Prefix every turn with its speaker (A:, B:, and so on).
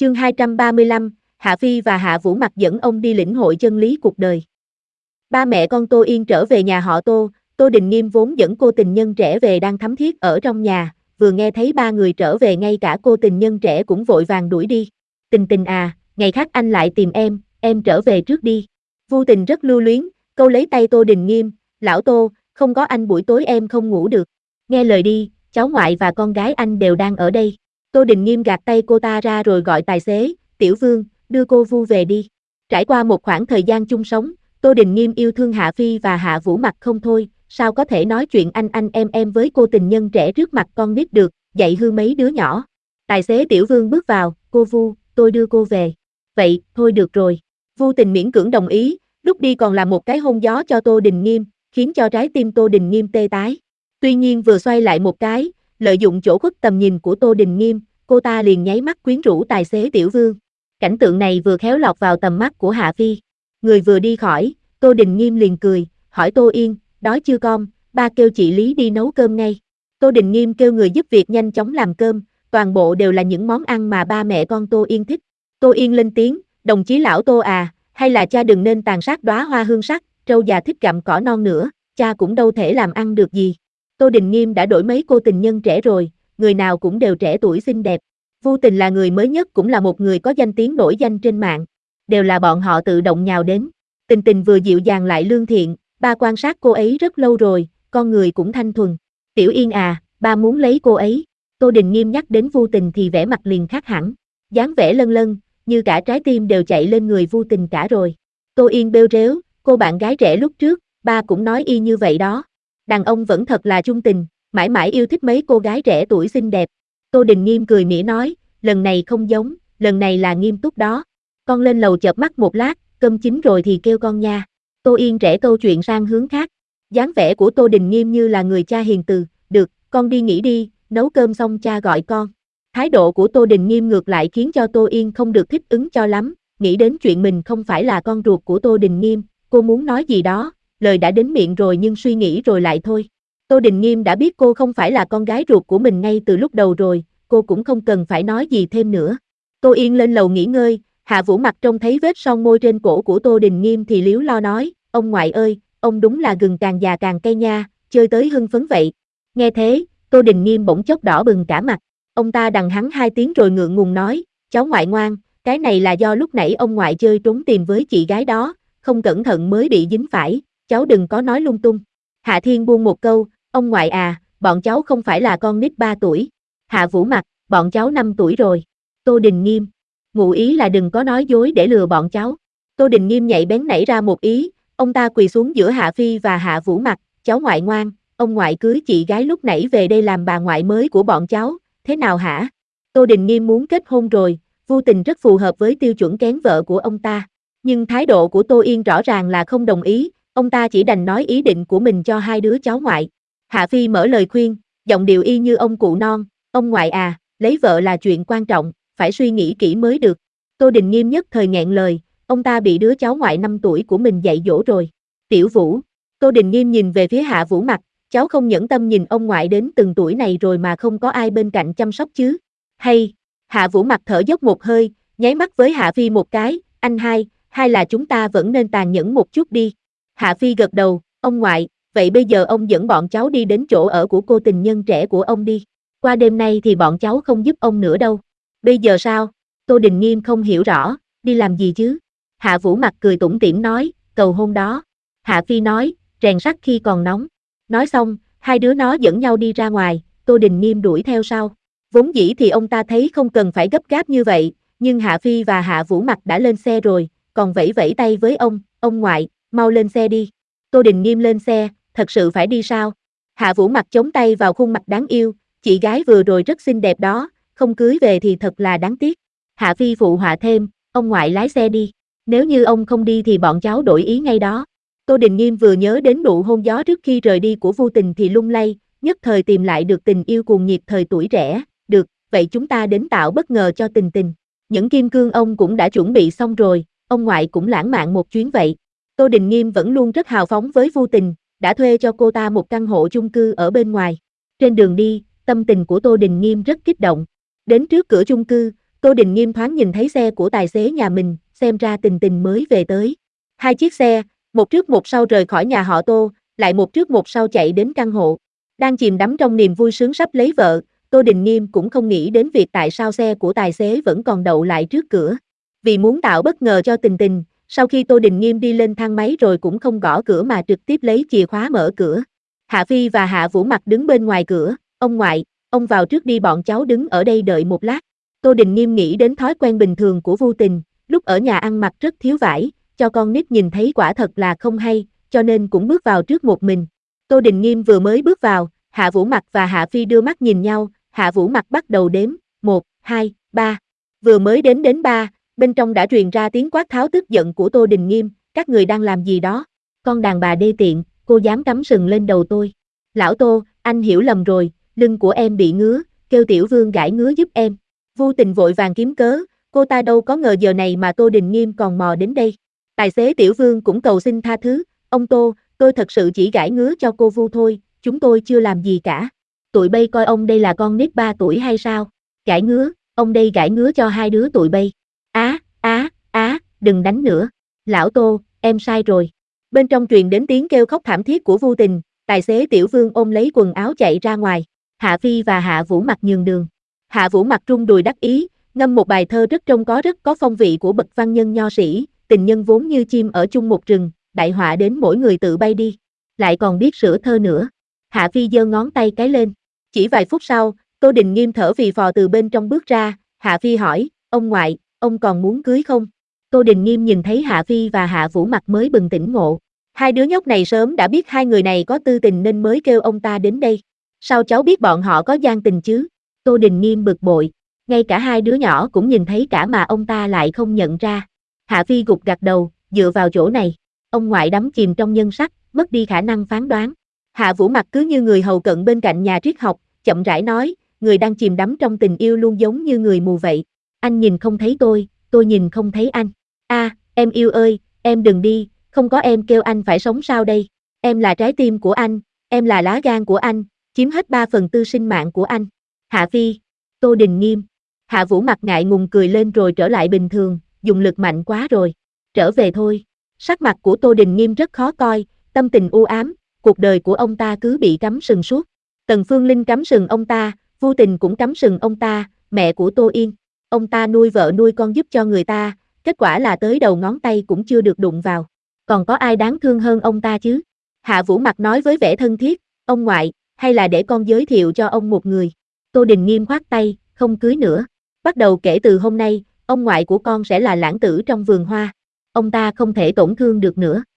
A: Chương 235, Hạ Phi và Hạ Vũ Mặc dẫn ông đi lĩnh hội chân lý cuộc đời. Ba mẹ con Tô Yên trở về nhà họ Tô, Tô Đình Nghiêm vốn dẫn cô tình nhân trẻ về đang thắm thiết ở trong nhà, vừa nghe thấy ba người trở về ngay cả cô tình nhân trẻ cũng vội vàng đuổi đi. Tình Tình à, ngày khác anh lại tìm em trở về trước đi. Vu Tình rất lưu luyến, câu lấy tay Tô Đình Nghiêm, lão Tô, không có anh buổi tối em không ngủ được. Nghe lời đi, cháu ngoại và con gái anh đều đang ở đây. Tô Đình Nghiêm gạt tay cô ta ra rồi gọi tài xế, Tiểu Vương, đưa cô Vu về đi. Trải qua một khoảng thời gian chung sống, Tô Đình Nghiêm yêu thương Hạ Phi và Hạ Vũ Mặc không thôi, sao có thể nói chuyện anh em với cô tình nhân trẻ trước mặt con nít được, dạy hư mấy đứa nhỏ. Tài xế Tiểu Vương bước vào, cô Vu, tôi đưa cô về. Vậy, thôi được rồi. Vu Tình miễn cưỡng đồng ý, lúc đi còn làm một cái hôn gió cho Tô Đình Nghiêm, khiến cho trái tim Tô Đình Nghiêm tê tái. Tuy nhiên vừa xoay lại một cái, lợi dụng chỗ khuất tầm nhìn của Tô Đình Nghiêm, cô ta liền nháy mắt quyến rũ tài xế Tiểu Vương. Cảnh tượng này vừa khéo lọt vào tầm mắt của Hạ Phi. Người vừa đi khỏi, Tô Đình Nghiêm liền cười, hỏi Tô Yên, đói chưa con, ba kêu chị Lý đi nấu cơm ngay. Tô Đình Nghiêm kêu người giúp việc nhanh chóng làm cơm, toàn bộ đều là những món ăn mà ba mẹ con Tô Yên thích. Tô Yên lên tiếng, đồng chí lão Tô à, hay là cha đừng nên tàn sát đóa hoa hương sắc, trâu già thích gặm cỏ non nữa, cha cũng đâu thể làm ăn được gì. Tô Đình Nghiêm đã đổi mấy cô tình nhân trẻ rồi, người nào cũng đều trẻ tuổi xinh đẹp. Vu Tình là người mới nhất cũng là một người có danh tiếng nổi danh trên mạng. Đều là bọn họ tự động nhào đến. Tình Tình vừa dịu dàng lại lương thiện, ba quan sát cô ấy rất lâu rồi, con người cũng thanh thuần. Tiểu Yên à, ba muốn lấy cô ấy. Tô Đình Nghiêm nhắc đến Vu Tình thì vẻ mặt liền khác hẳn. Dáng vẻ lân lân, như cả trái tim đều chạy lên người Vu Tình cả rồi. Tô Yên bêu rếu, cô bạn gái trẻ lúc trước, ba cũng nói y như vậy đó. Đàn ông vẫn thật là chung tình, mãi mãi yêu thích mấy cô gái trẻ tuổi xinh đẹp. Tô Đình Nghiêm cười mỉa nói, lần này không giống, lần này là nghiêm túc đó. Con lên lầu chợp mắt một lát, cơm chín rồi thì kêu con nha. Tô Yên rẽ câu chuyện sang hướng khác. Dáng vẻ của Tô Đình Nghiêm như là người cha hiền từ, được, con đi nghỉ đi, nấu cơm xong cha gọi con. Thái độ của Tô Đình Nghiêm ngược lại khiến cho Tô Yên không được thích ứng cho lắm, nghĩ đến chuyện mình không phải là con ruột của Tô Đình Nghiêm, cô muốn nói gì đó, lời đã đến miệng rồi nhưng suy nghĩ rồi lại thôi. Tô Đình Nghiêm đã biết cô không phải là con gái ruột của mình ngay từ lúc đầu rồi, cô cũng không cần phải nói gì thêm nữa. Tô Yên lên lầu nghỉ ngơi, Hạ Vũ Mặc trông thấy vết son môi trên cổ của Tô Đình Nghiêm thì liếu lo nói, ông ngoại ơi, ông đúng là gừng càng già càng cay nha, chơi tới hưng phấn vậy. Nghe thế, Tô Đình Nghiêm bỗng chốc đỏ bừng cả mặt, ông ta đằng hắn 2 tiếng rồi ngượng ngùng nói, cháu ngoại ngoan, cái này là do lúc nãy ông ngoại chơi trốn tìm với chị gái đó, không cẩn thận mới bị dính phải, cháu đừng có nói lung tung. Hạ Thiên buông một câu, ông ngoại à, bọn cháu không phải là con nít 3 tuổi. Hạ Vũ Mặc, bọn cháu 5 tuổi rồi. Tô Đình Nghiêm, ngụ ý là đừng có nói dối để lừa bọn cháu. Tô Đình Nghiêm nhạy bén nảy ra một ý, ông ta quỳ xuống giữa Hạ Phi và Hạ Vũ Mặc, cháu ngoại ngoan, ông ngoại cưới chị gái lúc nãy về đây làm bà ngoại mới của bọn cháu, thế nào hả? Tô Đình Nghiêm muốn kết hôn rồi, Vu Tình rất phù hợp với tiêu chuẩn kén vợ của ông ta. Nhưng thái độ của Tô Yên rõ ràng là không đồng ý, ông ta chỉ đành nói ý định của mình cho 2 đứa cháu ngoại. Hạ Phi mở lời khuyên, giọng điệu y như ông cụ non, ông ngoại à, lấy vợ là chuyện quan trọng, phải suy nghĩ kỹ mới được. Tô Đình Nghiêm nhất thời nghẹn lời, ông ta bị đứa cháu ngoại 5 tuổi của mình dạy dỗ rồi. Tiểu Vũ, Tô Đình Nghiêm nhìn về phía Hạ Vũ Mặc, cháu không nhẫn tâm nhìn ông ngoại đến từng tuổi này rồi mà không có ai bên cạnh chăm sóc chứ. Hay, Hạ Vũ Mặc thở dốc một hơi, nháy mắt với Hạ Phi một cái, anh hai, hay là chúng ta vẫn nên tàn nhẫn một chút đi. Hạ Phi gật đầu, ông ngoại, vậy bây giờ ông dẫn bọn cháu đi đến chỗ ở của cô tình nhân trẻ của ông đi. Qua đêm nay thì bọn cháu không giúp ông nữa đâu. Bây giờ sao? Tô Đình Nghiêm không hiểu rõ, đi làm gì chứ? Hạ Vũ Mặc cười tủm tỉm nói, cầu hôn đó. Hạ Phi nói, rèn sắt khi còn nóng. Nói xong, 2 đứa nó dẫn nhau đi ra ngoài, Tô Đình Nghiêm đuổi theo sau. Vốn dĩ thì ông ta thấy không cần phải gấp gáp như vậy, nhưng Hạ Phi và Hạ Vũ Mặc đã lên xe rồi, còn vẫy vẫy tay với ông ngoại, mau lên xe đi. Tô Đình Nghiêm lên xe, thật sự phải đi sao? Hạ Vũ Mặc chống tay vào khuôn mặt đáng yêu, chị gái vừa rồi rất xinh đẹp đó, không cưới về thì thật là đáng tiếc. Hạ Phi phụ họa thêm, ông ngoại lái xe đi, nếu như ông không đi thì bọn cháu đổi ý ngay đó. Tô Đình Nghiêm vừa nhớ đến nụ hôn gió trước khi rời đi của Vu Tình thì lung lay, nhất thời tìm lại được tình yêu cuồng nhiệt thời tuổi trẻ, được, vậy chúng ta đến tạo bất ngờ cho Tình Tình. Những kim cương ông cũng đã chuẩn bị xong rồi, ông ngoại cũng lãng mạn một chuyến vậy. Tô Đình Nghiêm vẫn luôn rất hào phóng với Vu Tình, đã thuê cho cô ta một căn hộ chung cư ở bên ngoài. Trên đường đi, tâm tình của Tô Đình Nghiêm rất kích động. Đến trước cửa chung cư, Tô Đình Nghiêm thoáng nhìn thấy xe của tài xế nhà mình, xem ra Tình Tình mới về tới. Hai chiếc xe, một trước một sau rời khỏi nhà họ Tô, lại một trước một sau chạy đến căn hộ. Đang chìm đắm trong niềm vui sướng sắp lấy vợ, Tô Đình Nghiêm cũng không nghĩ đến việc tại sao xe của tài xế vẫn còn đậu lại trước cửa. Vì muốn tạo bất ngờ cho Tình Tình, sau khi Tô Đình Nghiêm đi lên thang máy rồi cũng không gõ cửa mà trực tiếp lấy chìa khóa mở cửa. Hạ Phi và Hạ Vũ Mặc đứng bên ngoài cửa, ông ngoại, ông vào trước đi, bọn cháu đứng ở đây đợi một lát. Tô Đình Nghiêm nghĩ đến thói quen bình thường của Vu Tình, lúc ở nhà ăn mặc rất thiếu vải, cho con nít nhìn thấy quả thật là không hay, cho nên cũng bước vào trước một mình. Tô Đình Nghiêm vừa mới bước vào, Hạ Vũ Mặc và Hạ Phi đưa mắt nhìn nhau, Hạ Vũ Mặc bắt đầu đếm, 1, 2, 3. Vừa mới đến 3, bên trong đã truyền ra tiếng quát tháo tức giận của Tô Đình Nghiêm, các người đang làm gì đó? Con đàn bà đê tiện, cô dám cắm sừng lên đầu tôi. Lão Tô, anh hiểu lầm rồi, lưng của em bị ngứa, kêu Tiểu Vương gãi ngứa giúp em. Vu Tình vội vàng kiếm cớ, cô ta đâu có ngờ giờ này mà Tô Đình Nghiêm còn mò đến đây. Tài xế Tiểu Vương cũng cầu xin tha thứ, ông Tô, tôi thật sự chỉ gãi ngứa cho cô Vu thôi, chúng tôi chưa làm gì cả. Tụi bay coi ông đây là con nít 3 tuổi hay sao? Gãi ngứa, ông đây gãi ngứa cho hai đứa tụi bay. Đừng đánh nữa. Lão Tô, em sai rồi. Bên trong truyền đến tiếng kêu khóc thảm thiết của Vu Tình, tài xế Tiểu Vương ôm lấy quần áo chạy ra ngoài. Hạ Phi và Hạ Vũ Mặc nhường đường. Hạ Vũ Mặc rung đùi đắc ý, ngâm một bài thơ rất có phong vị của bậc văn nhân nho sĩ, tình nhân vốn như chim ở chung một rừng, đại họa đến mỗi người tự bay đi. Lại còn biết sửa thơ nữa. Hạ Phi giơ ngón tay cái lên. Chỉ vài phút sau, Tô Đình Nghiêm thở phì phò từ bên trong bước ra, Hạ Phi hỏi, ông ngoại, ông còn muốn cưới không? Tô Đình Nghiêm nhìn thấy Hạ Phi và Hạ Vũ Mặc mới bừng tỉnh ngộ. Hai đứa nhóc này sớm đã biết hai người này có tư tình nên mới kêu ông ta đến đây. Sao cháu biết bọn họ có gian tình chứ? Tô Đình Nghiêm bực bội. Ngay cả hai đứa nhỏ cũng nhìn thấy cả mà ông ta lại không nhận ra. Hạ Phi gục gặt đầu, dựa vào chỗ này. Ông ngoại đắm chìm trong nhân sắc, mất đi khả năng phán đoán. Hạ Vũ Mặc cứ như người hầu cận bên cạnh nhà triết học, chậm rãi nói, người đang chìm đắm trong tình yêu luôn giống như người mù vậy. Anh nhìn không thấy tôi nhìn không thấy anh. Em yêu ơi, em đừng đi, không có em kêu anh phải sống sao đây? Em là trái tim của anh, em là lá gan của anh, chiếm hết 3/4 sinh mạng của anh. Hạ Phi, Tô Đình Nghiêm. Hạ Vũ Mặc ngại ngùng cười lên rồi trở lại bình thường, dùng lực mạnh quá rồi. Trở về thôi. Sắc mặt của Tô Đình Nghiêm rất khó coi, tâm tình u ám, cuộc đời của ông ta cứ bị cắm sừng suốt. Tần Phương Linh cắm sừng ông ta, Vu Tình cũng cắm sừng ông ta, mẹ của Tô Yên. Ông ta nuôi vợ nuôi con giúp cho người ta, kết quả là tới đầu ngón tay cũng chưa được đụng vào. Còn có ai đáng thương hơn ông ta chứ? Hạ Vũ Mặc nói với vẻ thân thiết, ông ngoại, hay là để con giới thiệu cho ông một người. Tô Đình Nghiêm khoát tay, không cưới nữa. Bắt đầu kể từ hôm nay, ông ngoại của con sẽ là lãng tử trong vườn hoa. Ông ta không thể tổn thương được nữa.